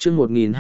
chương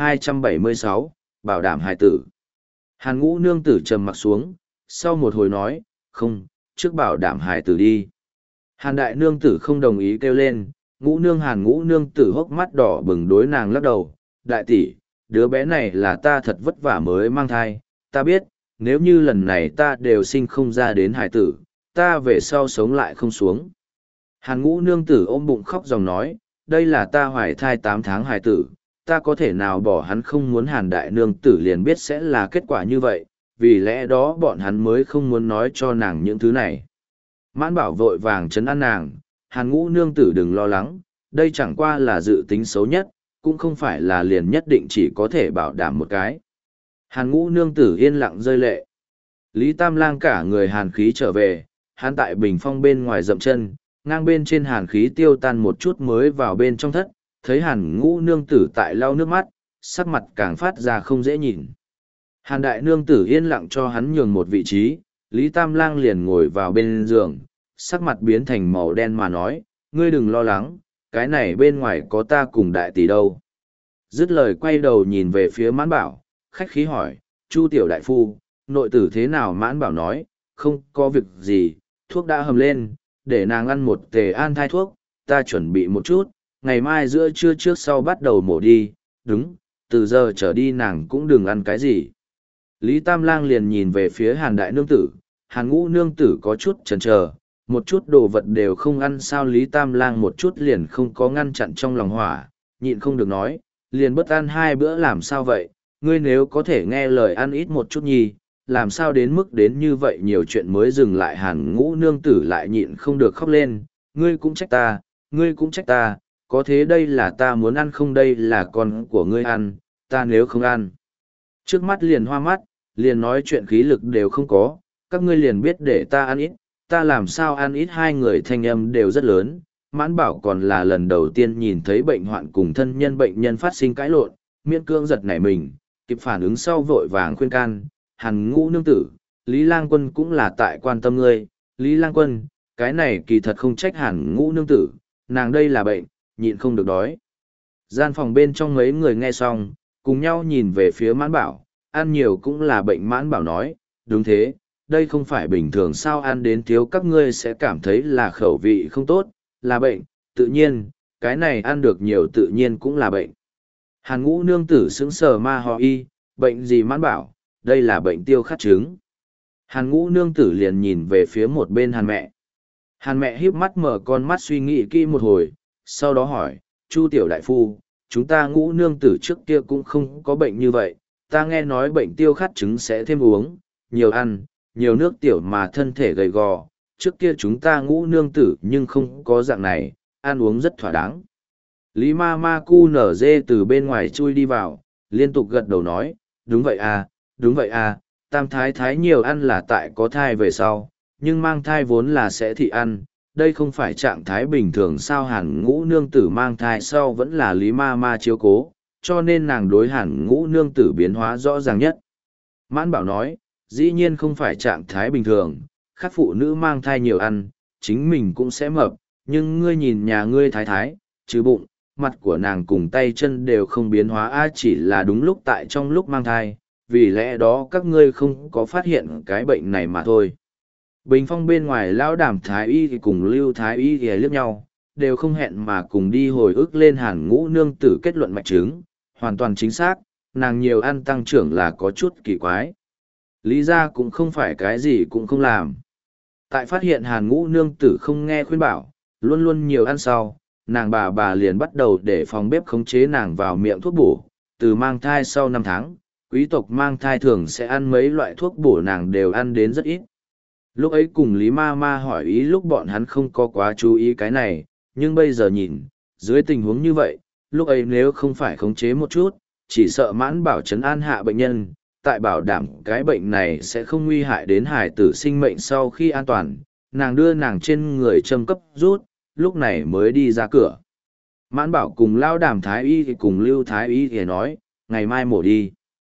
1276, bảo đảm hài tử. Hàn Ngũ nương tử trầm mặc xuống, sau một hồi nói, không, trước bảo đảm hài tử đi. Hàn đại nương tử không đồng ý kêu lên, Hàn Ngũ nương tử hốc mắt đỏ bừng đối nàng lắc đầu, đại tỷ, đứa bé này là ta thật vất vả mới mang thai, ta biết, nếu như lần này ta đều sinh không ra đến hài tử, ta về sau sống lại không xuống. Hàn Ngũ nương tử ôm bụng khóc dòng nói, đây là ta hoài thai 8 tháng hài tử, ta có thể nào bỏ hắn không muốn. Hàn đại nương tử liền biết sẽ là kết quả như vậy, vì lẽ đó bọn hắn mới không muốn nói cho nàng những thứ này. Mãn Bảo vội vàng trấn an nàng, Hàn Ngũ nương tử đừng lo lắng, đây chẳng qua là dự tính xấu nhất, cũng không phải là liền nhất định chỉ có thể bảo đảm một cái. Hàn Ngũ nương tử yên lặng rơi lệ. Lý Tam Lang cả người hàn khí trở về, hắn tại bình phong bên ngoài dậm chân, ngang bên trên hàn khí tiêu tan một chút mới vào bên trong thất, thấy Hàn Ngũ nương tử tại lau nước mắt, sắc mặt càng phát ra không dễ nhìn. Hàn đại nương tử yên lặng cho hắn nhường một vị trí, Lý Tam Lang liền ngồi vào bên giường, sắc mặt biến thành màu đen mà nói, ngươi đừng lo lắng, cái này bên ngoài có ta cùng đại tỷ đâu. Dứt lời quay đầu nhìn về phía Mãn Bảo, khách khí hỏi, Chu tiểu đại phu, nội tử thế nào? Mãn Bảo nói, không có việc gì, thuốc đã hầm lên, để nàng ăn một tề an thai thuốc, ta chuẩn bị một chút, ngày mai giữa trưa trước sau bắt đầu mổ đi, đúng, từ giờ trở đi nàng cũng đừng ăn cái gì. Lý Tam Lang liền nhìn về phía Hàn đại nương tử, Hàn Ngũ nương tử có chút chần chờ, một chút đồ vật đều không ăn sao? Lý Tam Lang một chút liền không có ngăn chặn trong lòng hỏa, nhịn không được nói, liền bất ăn 2 bữa làm sao vậy, ngươi nếu có thể nghe lời ăn ít một chút nhi, làm sao đến mức đến như vậy nhiều chuyện mới dừng lại? Hàn Ngũ nương tử lại nhịn không được khóc lên, ngươi cũng trách ta, ngươi cũng trách ta, có thế đây là ta muốn ăn không, đây là con của ngươi ăn, ta nếu không ăn. Trước mắt liền hoa mắt, liền nói chuyện khí lực đều không có, các ngươi liền biết để ta ăn ít, ta làm sao ăn ít? Hai người thanh âm đều rất lớn, Mãn Bảo còn là lần đầu tiên nhìn thấy bệnh hoạn cùng thân nhân bệnh nhân phát sinh cãi lộn, miễn cưỡng giật nảy mình, kịp phản ứng sau vội vàng khuyên can, Hàn Ngũ nương tử, Lý Lang Quân cũng là tại quan tâm ngươi, Lý Lang Quân, cái này kỳ thật không trách Hàn Ngũ nương tử, nàng đây là bệnh, nhịn không được đói. Gian phòng bên trong mấy người nghe xong, cùng nhau nhìn về phía Mãn Bảo, ăn nhiều cũng là bệnh. Mãn Bảo nói, đúng thế, đây không phải bình thường sao, ăn đến thiếu các ngươi sẽ cảm thấy là khẩu vị không tốt, là bệnh, tự nhiên, cái này ăn được nhiều tự nhiên cũng là bệnh. Hàn Ngũ nương tử sững sờ ma ho y, bệnh gì? Mãn Bảo, đây là bệnh tiêu khát trứng. Hàn Ngũ nương tử liền nhìn về phía một bên Hàn mẹ. Hàn mẹ híp mắt mở con mắt suy nghĩ kỹ một hồi, sau đó hỏi, Chu tiểu đại phu, chúng ta Ngũ nương tử trước kia cũng không có bệnh như vậy, ta nghe nói bệnh tiêu khát trứng sẽ thêm uống, nhiều ăn, nhiều nước tiểu mà thân thể gầy gò, trước kia chúng ta Ngũ nương tử nhưng không có dạng này, ăn uống rất thỏa đáng. Lý ma ma cu nở dê từ bên ngoài chui đi vào, liên tục gật đầu nói, đúng vậy à, đúng vậy à, tam thái thái nhiều ăn là tại có thai về sau, nhưng mang thai vốn là sẽ thị ăn, đây không phải trạng thái bình thường sao? Hàn Ngũ nương tử mang thai sau vẫn là Lý ma ma chiếu cố, cho nên nàng đối Hàn Ngũ nương tử biến hóa rõ ràng nhất. Mãn Bảo nói, dĩ nhiên không phải trạng thái bình thường, khác phụ nữ mang thai nhiều ăn, chính mình cũng sẽ mập, nhưng ngươi nhìn nhà ngươi thái thái, chứ bụng, mặt của nàng cùng tay chân đều không biến hóa, chỉ là đúng lúc tại trong lúc mang thai, vì lẽ đó các ngươi không có phát hiện cái bệnh này mà thôi. Bình phong bên ngoài lão Đàm thái y thì cùng Lưu thái y thì liếc nhau, đều không hẹn mà cùng đi hồi ức lên Hàn Ngũ nương tử kết luận mạch chứng, hoàn toàn chính xác, nàng nhiều ăn tăng trưởng là có chút kỳ quái. Lý ra cũng không phải cái gì cũng không làm. Tại phát hiện Hàn Ngũ nương tử không nghe khuyên bảo, luôn luôn nhiều ăn sau, nàng bà liền bắt đầu để phòng bếp khống chế nàng vào miệng thuốc bổ. Từ mang thai sau 5 tháng, quý tộc mang thai thường sẽ ăn mấy loại thuốc bổ, nàng đều ăn đến rất ít. Lúc ấy cùng Lý ma ma hỏi ý lúc bọn hắn không có quá chú ý cái này, nhưng bây giờ nhìn, dưới tình huống như vậy, lúc ấy nếu không phải khống chế một chút, chỉ sợ Mãn Bảo trấn an hạ bệnh nhân, tại bảo đảm cái bệnh này sẽ không nguy hại đến hài tử sinh mệnh sau khi an toàn, nàng đưa nàng trên người châm cấp rút, lúc này mới đi ra cửa. Mãn Bảo cùng Lão Đàm thái y thì cùng Lưu thái y thì nói, ngày mai mổ đi.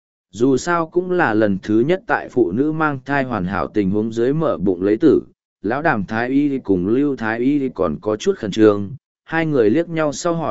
Dù sao cũng là lần thứ nhất tại phụ nữ mang thai hoàn hảo tình huống dưới mở bụng lấy tử, Lão Đàm thái y thì cùng Lưu thái y thì còn có chút khẩn trương, hai người liếc nhau sau hỏi,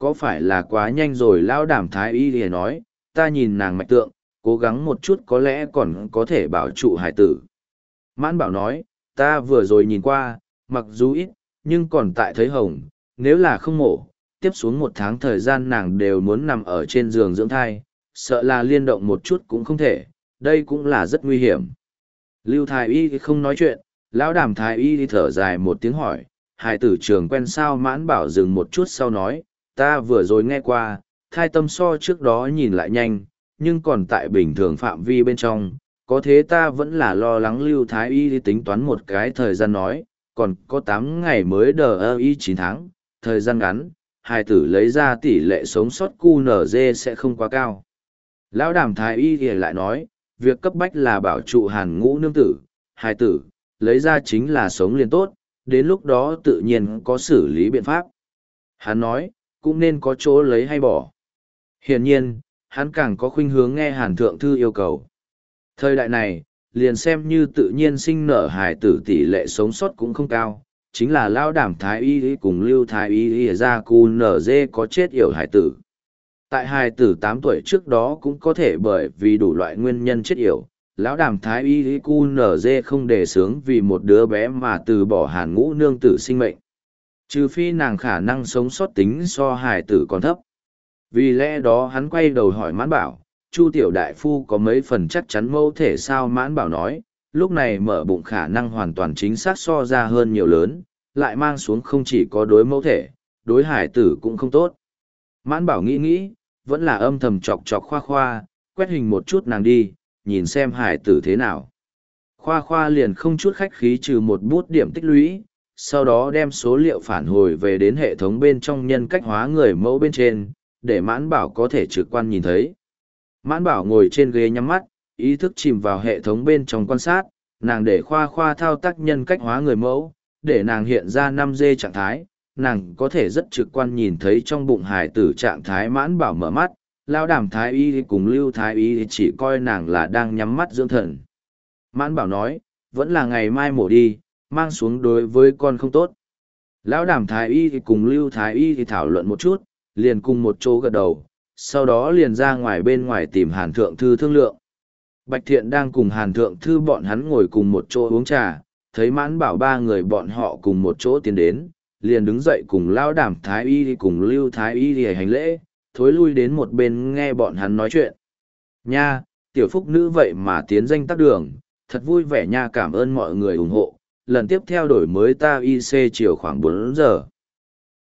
có phải là quá nhanh rồi? Lão Đàm thái y thì nói, ta nhìn nàng mạch tượng, cố gắng một chút có lẽ còn có thể bảo trụ hải tử. Mãn Bảo nói, ta vừa rồi nhìn qua, mặc dù ít, nhưng còn tại thấy hồng, nếu là không mổ, tiếp xuống 1 tháng thời gian nàng đều muốn nằm ở trên giường dưỡng thai, sợ là liên động một chút cũng không thể, đây cũng là rất nguy hiểm. Lưu thái y không nói chuyện, Lão Đàm thái y thở dài một tiếng hỏi, hải tử trường quen sao? Mãn Bảo dừng một chút sau nói, ta vừa rồi nghe qua, thai tâm so trước đó nhìn lại nhanh, nhưng còn tại bình thường phạm vi bên trong, có thế ta vẫn là lo lắng. Lưu thái y tính toán một cái thời gian nói, còn có 8 ngày mới đờ y 9 tháng, thời gian ngắn, hài tử lấy ra tỷ lệ sống sót QNZ sẽ không quá cao. Lão Đàm thái y thì lại nói, việc cấp bách là bảo trụ Hàn Ngũ nương tử, hài tử, lấy ra chính là sống liền tốt, đến lúc đó tự nhiên có xử lý biện pháp. Hắn nói, cũng nên có chỗ lấy hay bỏ. Hiển nhiên, hắn càng có khuynh hướng nghe Hàn Thượng Thư yêu cầu. Thời đại này, liền xem như tự nhiên sinh nở hài tử tỷ lệ sống sót cũng không cao, chính là Lão Đàm thái y cùng Lưu thái y ra QNZ có chết yểu hài tử. Tại hài tử 8 tuổi trước đó cũng có thể bởi vì đủ loại nguyên nhân chết yểu. Lão Đàm thái y QNZ không đề xướng vì một đứa bé mà từ bỏ Hàn Ngũ nương tử sinh mệnh. Trừ phi nàng khả năng sống sót tính so hài tử còn thấp. Vì lẽ đó hắn quay đầu hỏi Mãn Bảo, Chu tiểu đại phu có mấy phần chắc chắn mẫu thể sao? Mãn Bảo nói, lúc này mở bụng khả năng hoàn toàn chính xác so ra hơn nhiều lớn, lại mang xuống không chỉ có đối mẫu thể, đối hải tử cũng không tốt. Mãn Bảo nghĩ nghĩ, vẫn là âm thầm chọc chọc Khoa Khoa, quét hình một chút nàng đi, nhìn xem hải tử thế nào. Khoa Khoa liền không chút khách khí trừ một bút điểm tích lũy, sau đó đem số liệu phản hồi về đến hệ thống bên trong nhân cách hóa người mẫu bên trên, để Mãn Bảo có thể trực quan nhìn thấy. Mãn Bảo ngồi trên ghế nhắm mắt, ý thức chìm vào hệ thống bên trong quan sát, nàng để Khoa Khoa thao tác nhân cách hóa người mẫu, để nàng hiện ra 5G trạng thái, nàng có thể rất trực quan nhìn thấy trong bụng hài tử trạng thái. Mãn Bảo mở mắt, Lão Đàm thái y cùng Lưu thái y chỉ coi nàng là đang nhắm mắt dưỡng thần. Mãn Bảo nói, vẫn là ngày mai mổ đi, mang xuống đối với con không tốt. Lão Đàm thái y cùng Lưu thái y thảo luận một chút, liền cùng một chỗ gật đầu, sau đó liền ra ngoài bên ngoài tìm Hàn Thượng Thư thương lượng. Bạch Thiện đang cùng Hàn Thượng Thư bọn hắn ngồi cùng một chỗ uống trà, thấy Mãn Bảo 3 người bọn họ cùng một chỗ tiến đến, liền đứng dậy cùng Lão Đàm thái y cùng Lưu thái y hành lễ, thối lui đến một bên nghe bọn hắn nói chuyện. Nha, tiểu phúc nữ vậy mà tiến danh tắc đường, thật vui vẻ nha, cảm ơn mọi người ủng hộ, lần tiếp theo đổi mới ta IC chiều khoảng 4 giờ.